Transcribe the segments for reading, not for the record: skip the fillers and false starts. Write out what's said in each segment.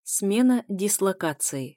Смена дислокации.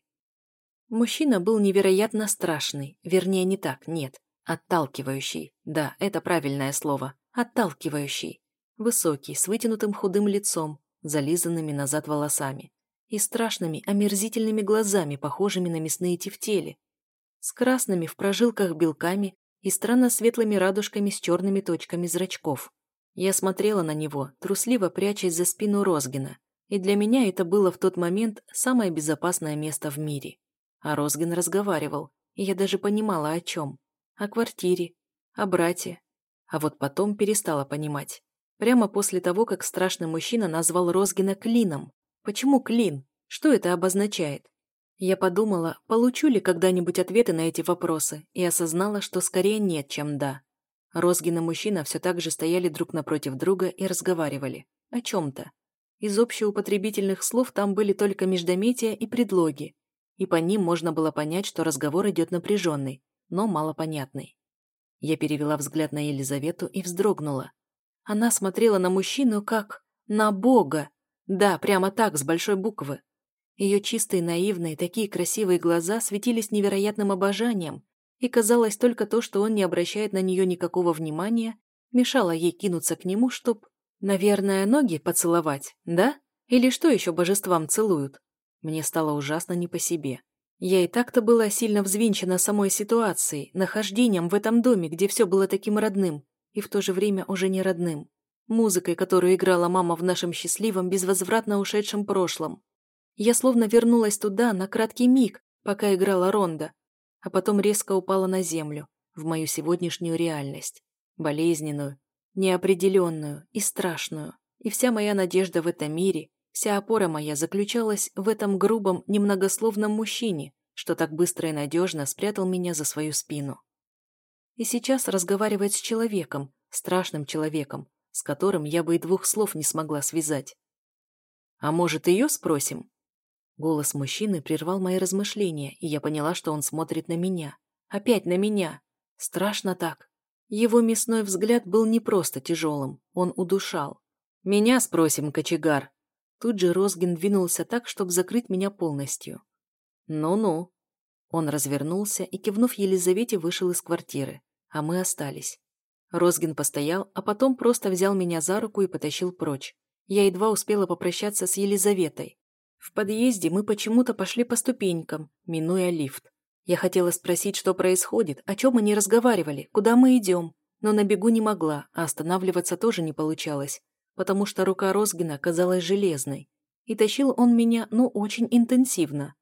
Мужчина был невероятно страшный, вернее не так, нет, отталкивающий, да, это правильное слово, отталкивающий. Высокий, с вытянутым худым лицом, зализанными назад волосами и страшными, омерзительными глазами, похожими на мясные тефтели, с красными в прожилках белками и странно светлыми радужками с черными точками зрачков. Я смотрела на него, трусливо прячась за спину Розгина, и для меня это было в тот момент самое безопасное место в мире. А Розгин разговаривал, и я даже понимала, о чем. О квартире, о брате. А вот потом перестала понимать. Прямо после того, как страшный мужчина назвал Розгина Клином. Почему Клин? Что это обозначает? Я подумала, получу ли когда-нибудь ответы на эти вопросы, и осознала, что скорее нет, чем да. Розгин и мужчина все так же стояли друг напротив друга и разговаривали. О чем-то. Из общеупотребительных слов там были только междометия и предлоги, и по ним можно было понять, что разговор идет напряженный, но малопонятный. Я перевела взгляд на Елизавету и вздрогнула. Она смотрела на мужчину как на Бога. Да, прямо так, с большой буквы. Ее чистые, наивные, такие красивые глаза светились невероятным обожанием, и казалось, только то, что он не обращает на нее никакого внимания, мешало ей кинуться к нему, чтоб... Наверное, ноги поцеловать, да? Или что еще божествам целуют? Мне стало ужасно не по себе. Я и так-то была сильно взвинчена самой ситуацией, нахождением в этом доме, где все было таким родным, и в то же время уже не родным. Музыкой, которую играла мама в нашем счастливом, безвозвратно ушедшем прошлом. Я словно вернулась туда на краткий миг, пока играла Ронда, а потом резко упала на землю, в мою сегодняшнюю реальность. Болезненную, неопределенную и страшную. И вся моя надежда в этом мире, вся опора моя заключалась в этом грубом, немногословном мужчине, что так быстро и надежно спрятал меня за свою спину. И сейчас разговаривает с человеком, страшным человеком, с которым я бы и двух слов не смогла связать. «А может, ее спросим?» Голос мужчины прервал мои размышления, и я поняла, что он смотрит на меня. Опять на меня. Страшно так. Его мясной взгляд был не просто тяжелым, он удушал. «Меня спросим, кочегар!» Тут же Розгин двинулся так, чтобы закрыть меня полностью. «Ну-ну». Он развернулся и, кивнув Елизавете, вышел из квартиры, а мы остались. Розгин постоял, а потом просто взял меня за руку и потащил прочь. Я едва успела попрощаться с Елизаветой. В подъезде мы почему-то пошли по ступенькам, минуя лифт. Я хотела спросить, что происходит, о чем мы не разговаривали, куда мы идем, но на бегу не могла, а останавливаться тоже не получалось, потому что рука Розгина казалась железной, и тащил он меня, очень интенсивно.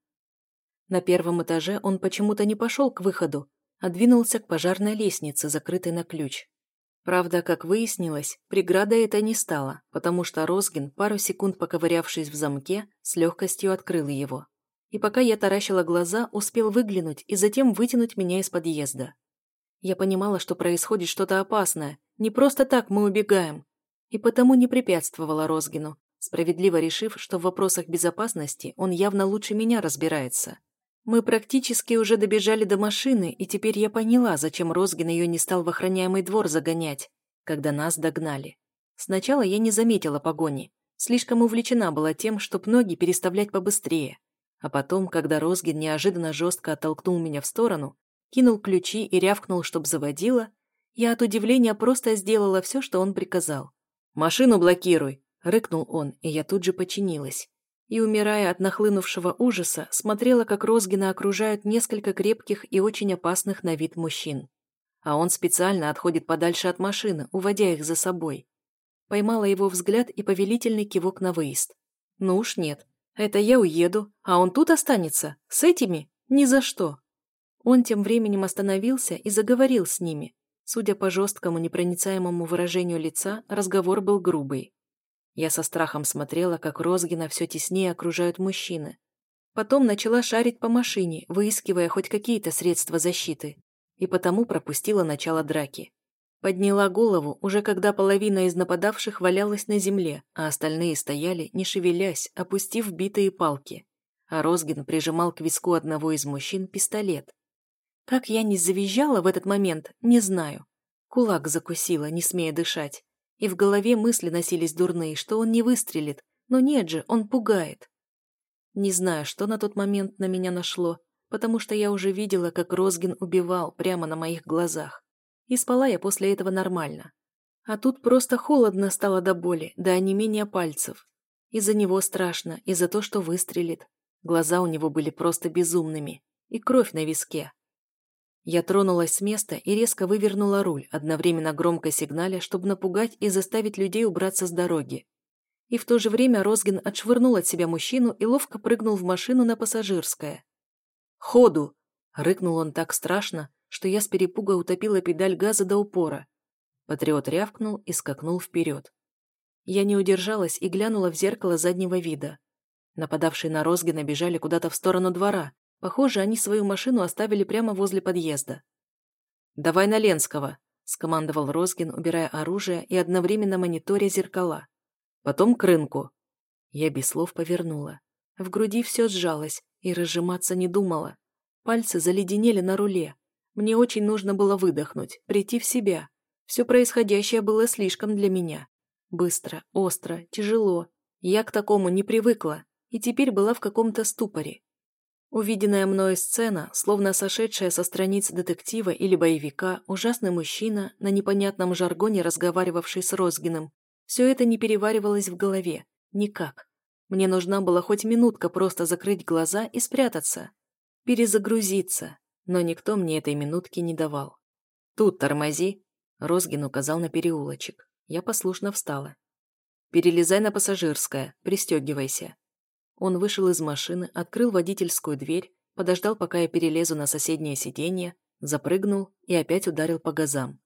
На первом этаже он почему-то не пошел к выходу, а двинулся к пожарной лестнице, закрытой на ключ. Правда, как выяснилось, преградой это не стало, потому что Розгин, пару секунд поковырявшись в замке, с легкостью открыл его. И пока я таращила глаза, успел выглянуть и затем вытянуть меня из подъезда. Я понимала, что происходит что-то опасное, не просто так мы убегаем, и потому не препятствовала Розгину, справедливо решив, что в вопросах безопасности он явно лучше меня разбирается. Мы практически уже добежали до машины, и теперь я поняла, зачем Розгин ее не стал в охраняемый двор загонять, когда нас догнали. Сначала я не заметила погони, слишком увлечена была тем, чтоб ноги переставлять побыстрее. А потом, когда Розгин неожиданно жестко оттолкнул меня в сторону, кинул ключи и рявкнул, чтоб заводила, я от удивления просто сделала все, что он приказал. «Машину блокируй!» — рыкнул он, и я тут же подчинилась. И, умирая от нахлынувшего ужаса, смотрела, как Розгина окружают несколько крепких и очень опасных на вид мужчин. А он специально отходит подальше от машины, уводя их за собой. Поймала его взгляд и повелительный кивок на выезд. Ну уж нет. Это я уеду, а он тут останется? С этими? Ни за что. Он тем временем остановился и заговорил с ними. Судя по жесткому непроницаемому выражению лица, разговор был грубый. Я со страхом смотрела, как Розгина все теснее окружают мужчины. Потом начала шарить по машине, выискивая хоть какие-то средства защиты. И потому пропустила начало драки. Подняла голову, уже когда половина из нападавших валялась на земле, а остальные стояли, не шевелясь, опустив битые палки. А Розгин прижимал к виску одного из мужчин пистолет. Как я не завизжала в этот момент, не знаю. Кулак закусила, не смея дышать. И в голове мысли носились дурные, что он не выстрелит. Но нет же, он пугает. Не знаю, что на тот момент на меня нашло, потому что я уже видела, как Розгин убивал прямо на моих глазах. И спала я после этого нормально. А тут просто холодно стало до боли, до онемения пальцев. И за него страшно, и за то, что выстрелит. Глаза у него были просто безумными. И кровь на виске. Я тронулась с места и резко вывернула руль, одновременно громко сигналя, чтобы напугать и заставить людей убраться с дороги. И в то же время Розгин отшвырнул от себя мужчину и ловко прыгнул в машину на пассажирское. «Ходу!» — рыкнул он так страшно, что я с перепуга утопила педаль газа до упора. Патриот рявкнул и скакнул вперед. Я не удержалась и глянула в зеркало заднего вида. Нападавшие на Розгина бежали куда-то в сторону двора. Похоже, они свою машину оставили прямо возле подъезда. «Давай на Ленского!» — скомандовал Розгин, убирая оружие и одновременно мониторя зеркала. «Потом к рынку». Я без слов повернула. В груди все сжалось, и разжиматься не думала. Пальцы заледенели на руле. Мне очень нужно было выдохнуть, прийти в себя. Все происходящее было слишком для меня. Быстро, остро, тяжело. Я к такому не привыкла, и теперь была в каком-то ступоре. Увиденная мною сцена, словно сошедшая со страниц детектива или боевика, ужасный мужчина, на непонятном жаргоне разговаривавший с Розгиным, все это не переваривалось в голове. Никак. Мне нужна была хоть минутка просто закрыть глаза и спрятаться. Перезагрузиться. Но никто мне этой минутки не давал. «Тут тормози», — Розгин указал на переулочек. Я послушно встала. «Перелезай на пассажирское, пристегивайся». Он вышел из машины, открыл водительскую дверь, подождал, пока я перелезу на соседнее сиденье, запрыгнул и опять ударил по газам.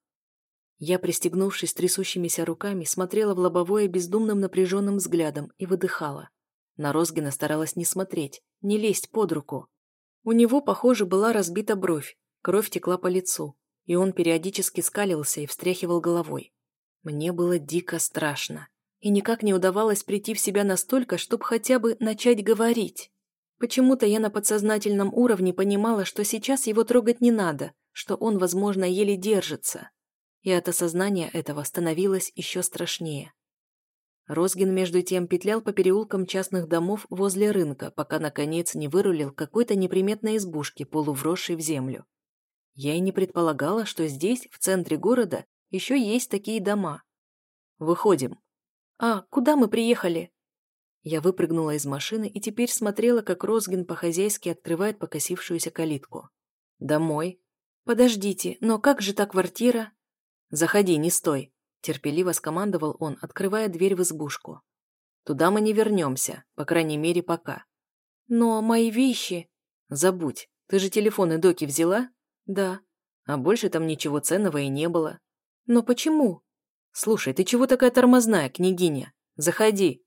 Я, пристегнувшись трясущимися руками, смотрела в лобовое бездумным напряженным взглядом и выдыхала. На Розгина старалась не смотреть, не лезть под руку. У него, похоже, была разбита бровь, кровь текла по лицу, и он периодически скалился и встряхивал головой. Мне было дико страшно. И никак не удавалось прийти в себя настолько, чтобы хотя бы начать говорить. Почему-то я на подсознательном уровне понимала, что сейчас его трогать не надо, что он, возможно, еле держится. И от осознания этого становилось еще страшнее. Розгин, между тем, петлял по переулкам частных домов возле рынка, пока, наконец, не вырулил к какой-то неприметной избушке, полувросшей в землю. Я и не предполагала, что здесь, в центре города, еще есть такие дома. «Выходим». «А, куда мы приехали?» Я выпрыгнула из машины и теперь смотрела, как Розгин по-хозяйски открывает покосившуюся калитку. «Домой». «Подождите, но как же та квартира?» «Заходи, не стой», — терпеливо скомандовал он, открывая дверь в избушку. «Туда мы не вернемся, по крайней мере, пока». «Но мои вещи...» «Забудь, ты же телефон и доки взяла?» «Да». «А больше там ничего ценного и не было». «Но почему?» «Слушай, ты чего такая тормозная, княгиня? Заходи!»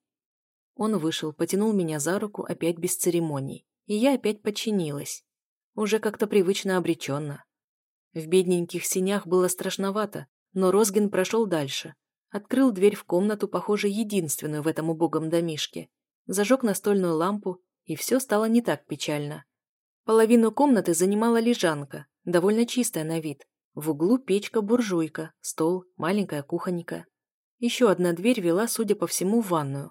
Он вышел, потянул меня за руку опять без церемоний, и я опять подчинилась. Уже как-то привычно обреченно. В бедненьких синях было страшновато, но Розгин прошел дальше. Открыл дверь в комнату, похоже, единственную в этом убогом домишке. Зажег настольную лампу, и все стало не так печально. Половину комнаты занимала лежанка, довольно чистая на вид. В углу печка-буржуйка, стол, маленькая кухонька. Еще одна дверь вела, судя по всему, в ванную.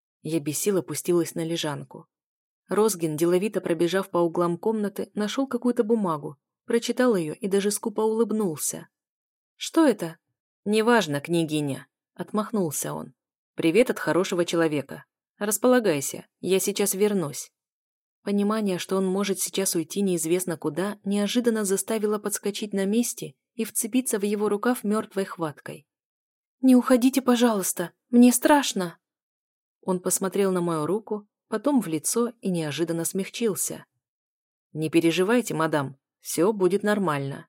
Я без сил опустилась на лежанку. Розгин, деловито пробежав по углам комнаты, нашел какую-то бумагу, прочитал ее и даже скупо улыбнулся. «Что это?» «Неважно, княгиня», — отмахнулся он. «Привет от хорошего человека. Располагайся, я сейчас вернусь». Понимание, что он может сейчас уйти неизвестно куда, неожиданно заставило подскочить на месте и вцепиться в его рукав мертвой хваткой. «Не уходите, пожалуйста, мне страшно!» Он посмотрел на мою руку, потом в лицо и неожиданно смягчился. «Не переживайте, мадам, все будет нормально».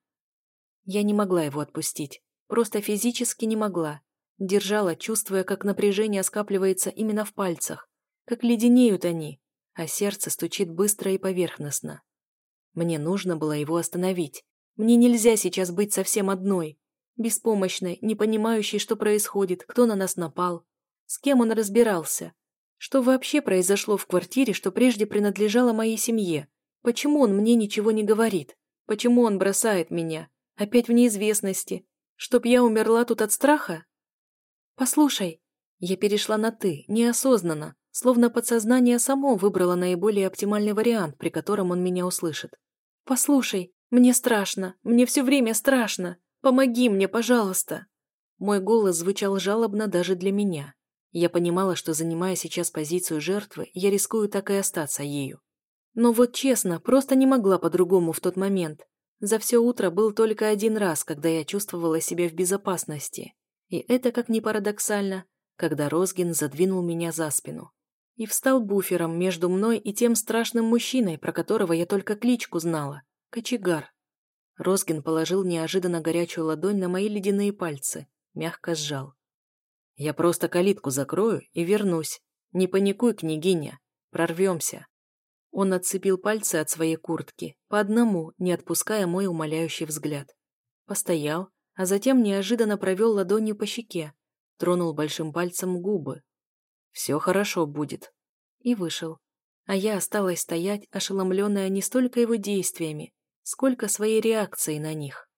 Я не могла его отпустить, просто физически не могла. Держала, чувствуя, как напряжение скапливается именно в пальцах, как леденеют они, а сердце стучит быстро и поверхностно. Мне нужно было его остановить. Мне нельзя сейчас быть совсем одной, беспомощной, не понимающей, что происходит, кто на нас напал, с кем он разбирался, что вообще произошло в квартире, что прежде принадлежало моей семье, почему он мне ничего не говорит, почему он бросает меня, опять в неизвестности, чтоб я умерла тут от страха? «Послушай», я перешла на «ты», неосознанно, словно подсознание само выбрало наиболее оптимальный вариант, при котором он меня услышит. «Послушай, мне страшно, мне все время страшно. Помоги мне, пожалуйста!» Мой голос звучал жалобно даже для меня. Я понимала, что, занимая сейчас позицию жертвы, я рискую так и остаться ею. Но вот честно, просто не могла по-другому в тот момент. За все утро был только один раз, когда я чувствовала себя в безопасности. И это, как ни парадоксально, когда Розгин задвинул меня за спину и встал буфером между мной и тем страшным мужчиной, про которого я только кличку знала – Кочегар. Розгин положил неожиданно горячую ладонь на мои ледяные пальцы, мягко сжал. «Я просто калитку закрою и вернусь. Не паникуй, княгиня. Прорвемся». Он отцепил пальцы от своей куртки, по одному, не отпуская мой умоляющий взгляд. Постоял, а затем неожиданно провел ладонью по щеке, тронул большим пальцем губы. «Все хорошо будет». И вышел. А я осталась стоять, ошеломленная не столько его действиями, сколько своей реакцией на них.